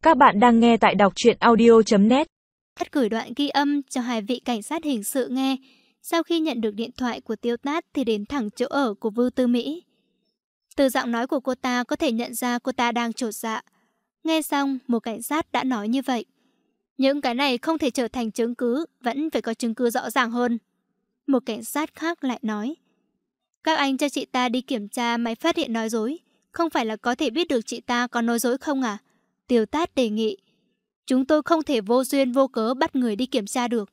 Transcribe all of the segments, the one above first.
Các bạn đang nghe tại đọc truyện audio.net. Gửi đoạn ghi âm cho hai vị cảnh sát hình sự nghe. Sau khi nhận được điện thoại của Tiêu Tát thì đến thẳng chỗ ở của Vưu Tư Mỹ. Từ giọng nói của cô ta có thể nhận ra cô ta đang chột dạ. Nghe xong, một cảnh sát đã nói như vậy. Những cái này không thể trở thành chứng cứ, vẫn phải có chứng cứ rõ ràng hơn. Một cảnh sát khác lại nói. Các anh cho chị ta đi kiểm tra máy phát hiện nói dối. Không phải là có thể biết được chị ta có nói dối không à? Tiêu Tát đề nghị. Chúng tôi không thể vô duyên vô cớ bắt người đi kiểm tra được.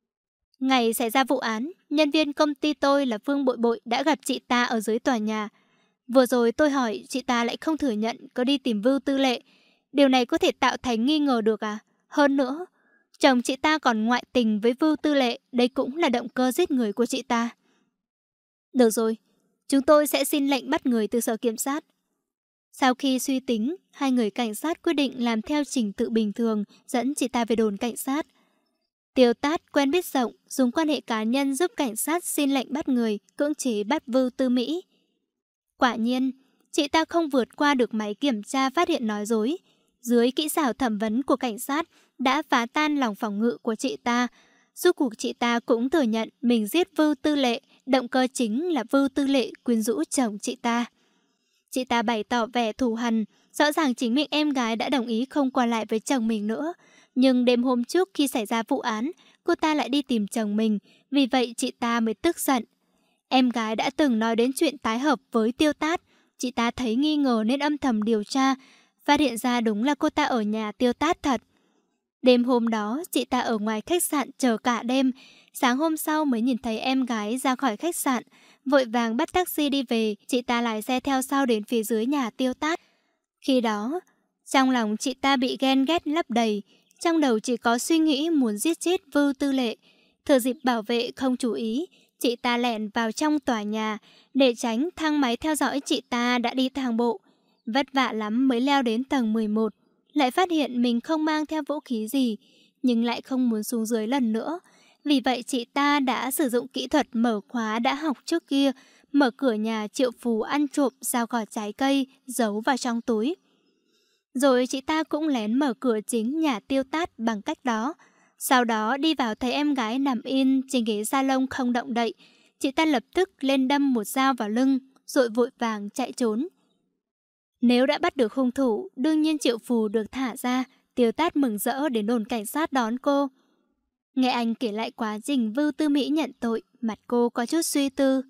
Ngày xảy ra vụ án, nhân viên công ty tôi là Phương Bội Bội đã gặp chị ta ở dưới tòa nhà. Vừa rồi tôi hỏi, chị ta lại không thừa nhận có đi tìm Vưu Tư Lệ. Điều này có thể tạo thành nghi ngờ được à? Hơn nữa, chồng chị ta còn ngoại tình với Vưu Tư Lệ, đây cũng là động cơ giết người của chị ta. Được rồi, chúng tôi sẽ xin lệnh bắt người từ sở kiểm sát. Sau khi suy tính, hai người cảnh sát quyết định làm theo trình tự bình thường, dẫn chị ta về đồn cảnh sát. Tiêu Tát quen biết rộng, dùng quan hệ cá nhân giúp cảnh sát xin lệnh bắt người, cưỡng chế bắt Vưu Tư Mỹ. Quả nhiên, chị ta không vượt qua được máy kiểm tra phát hiện nói dối. Dưới kỹ xảo thẩm vấn của cảnh sát đã phá tan lòng phòng ngự của chị ta. Rốt cuộc chị ta cũng thừa nhận mình giết Vưu Tư Lệ, động cơ chính là Vưu Tư Lệ quyến rũ chồng chị ta. Chị ta bày tỏ vẻ thù hằn, rõ ràng chính mình em gái đã đồng ý không qua lại với chồng mình nữa. Nhưng đêm hôm trước khi xảy ra vụ án, cô ta lại đi tìm chồng mình, vì vậy chị ta mới tức giận. Em gái đã từng nói đến chuyện tái hợp với Tiêu Tát, chị ta thấy nghi ngờ nên âm thầm điều tra, phát hiện ra đúng là cô ta ở nhà Tiêu Tát thật. Đêm hôm đó, chị ta ở ngoài khách sạn chờ cả đêm, sáng hôm sau mới nhìn thấy em gái ra khỏi khách sạn, vội vàng bắt taxi đi về, chị ta lái xe theo sau đến phía dưới nhà Tiêu Tát. Khi đó, trong lòng chị ta bị ghen ghét lấp đầy, trong đầu chỉ có suy nghĩ muốn giết chết Vưu Tư Lệ. Thừa dịp bảo vệ không chú ý, chị ta lẻn vào trong tòa nhà, để tránh thang máy theo dõi chị ta đã đi thang bộ. Vất vả lắm mới leo đến tầng 11, lại phát hiện mình không mang theo vũ khí gì, nhưng lại không muốn xuống dưới lần nữa. Vì vậy chị ta đã sử dụng kỹ thuật mở khóa đã học trước kia, mở cửa nhà triệu phú ăn trộm rau cỏ trái cây, giấu vào trong túi. Rồi chị ta cũng lén mở cửa chính nhà Tiêu Tát bằng cách đó. Sau đó đi vào thấy em gái nằm yên trên ghế salon không động đậy. Chị ta lập tức lên đâm một dao vào lưng, rồi vội vàng chạy trốn. Nếu đã bắt được hung thủ, đương nhiên triệu phù được thả ra. Tiêu Tát mừng rỡ đến đồn cảnh sát đón cô. Nghe anh kể lại quá trình Vưu Tư Mỹ nhận tội, mặt cô có chút suy tư.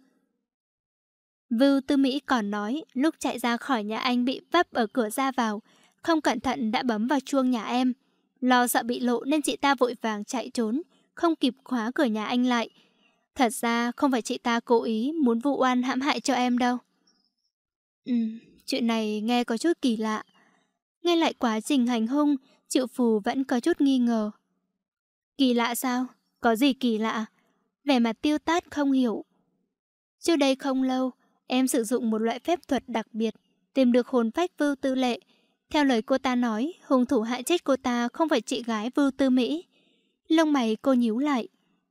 Vưu Tư Mỹ còn nói lúc chạy ra khỏi nhà anh bị vấp ở cửa ra vào, không cẩn thận đã bấm vào chuông nhà em. Lo sợ bị lộ nên chị ta vội vàng chạy trốn, không kịp khóa cửa nhà anh lại. Thật ra không phải chị ta cố ý muốn vu oan hãm hại cho em đâu. Chuyện này nghe có chút kỳ lạ. Nghe lại quá trình hành hung, triệu phù vẫn có chút nghi ngờ. Kỳ lạ sao? Có gì kỳ lạ? Vẻ mặt Tiêu Tát không hiểu. Trước đây không lâu, em sử dụng một loại phép thuật đặc biệt, tìm được hồn phách Vưu Tư Lệ. Theo lời cô ta nói, hung thủ hại chết cô ta không phải chị gái Vưu Tư Mỹ. Lông mày cô nhíu lại.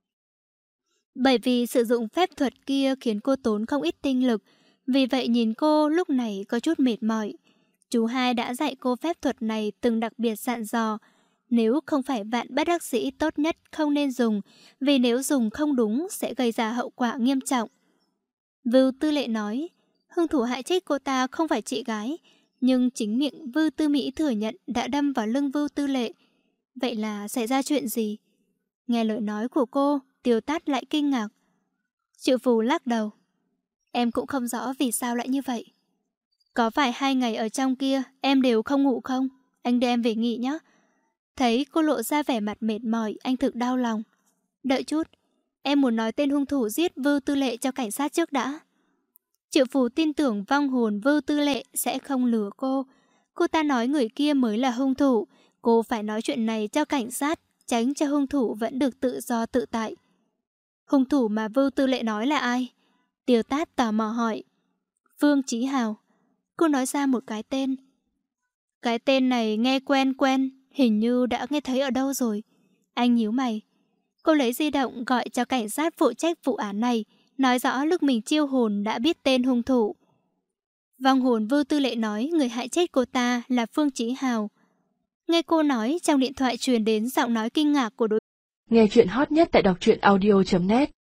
Bởi vì sử dụng phép thuật kia khiến cô tốn không ít tinh lực, vì vậy nhìn cô lúc này có chút mệt mỏi. Chú hai đã dạy cô phép thuật này từng đặc biệt dặn dò. Nếu không phải vạn bất đắc dĩ tốt nhất không nên dùng, vì nếu dùng không đúng sẽ gây ra hậu quả nghiêm trọng. Vưu Tư Lệ nói, hung thủ hại chết cô ta không phải chị gái, nhưng chính miệng Vưu Tư Mỹ thừa nhận đã đâm vào lưng Vưu Tư Lệ. Vậy là xảy ra chuyện gì? Nghe lời nói của cô, Tiêu Tát lại kinh ngạc. Triệu phù lắc đầu. Em cũng không rõ vì sao lại như vậy. Có phải 2 ngày ở trong kia em đều không ngủ không? Anh đưa em về nghỉ nhé. Thấy cô lộ ra vẻ mặt mệt mỏi, anh thực đau lòng. Đợi chút, em muốn nói tên hung thủ giết Vưu Tư Lệ cho cảnh sát trước đã. Triệu phù tin tưởng vong hồn Vưu Tư Lệ sẽ không lừa cô. Cô ta nói người kia mới là hung thủ. Cô phải nói chuyện này cho cảnh sát, tránh cho hung thủ vẫn được tự do tự tại. Hung thủ mà Vưu Tư Lệ nói là ai? Tiêu Tát tò mò hỏi. Phương Chí Hào. Cô nói ra một cái tên. Cái tên này nghe quen quen, hình như đã nghe thấy ở đâu rồi. Anh nhíu mày. Cô lấy di động gọi cho cảnh sát phụ trách vụ án này, nói rõ lúc mình chiêu hồn đã biết tên hung thủ. Vong hồn Vưu Tư Lệ nói người hại chết cô ta là Phương Chí Hào. Nghe cô nói, trong điện thoại truyền đến giọng nói kinh ngạc của đối. Nghe chuyện hot nhất tại đọc truyện audio.net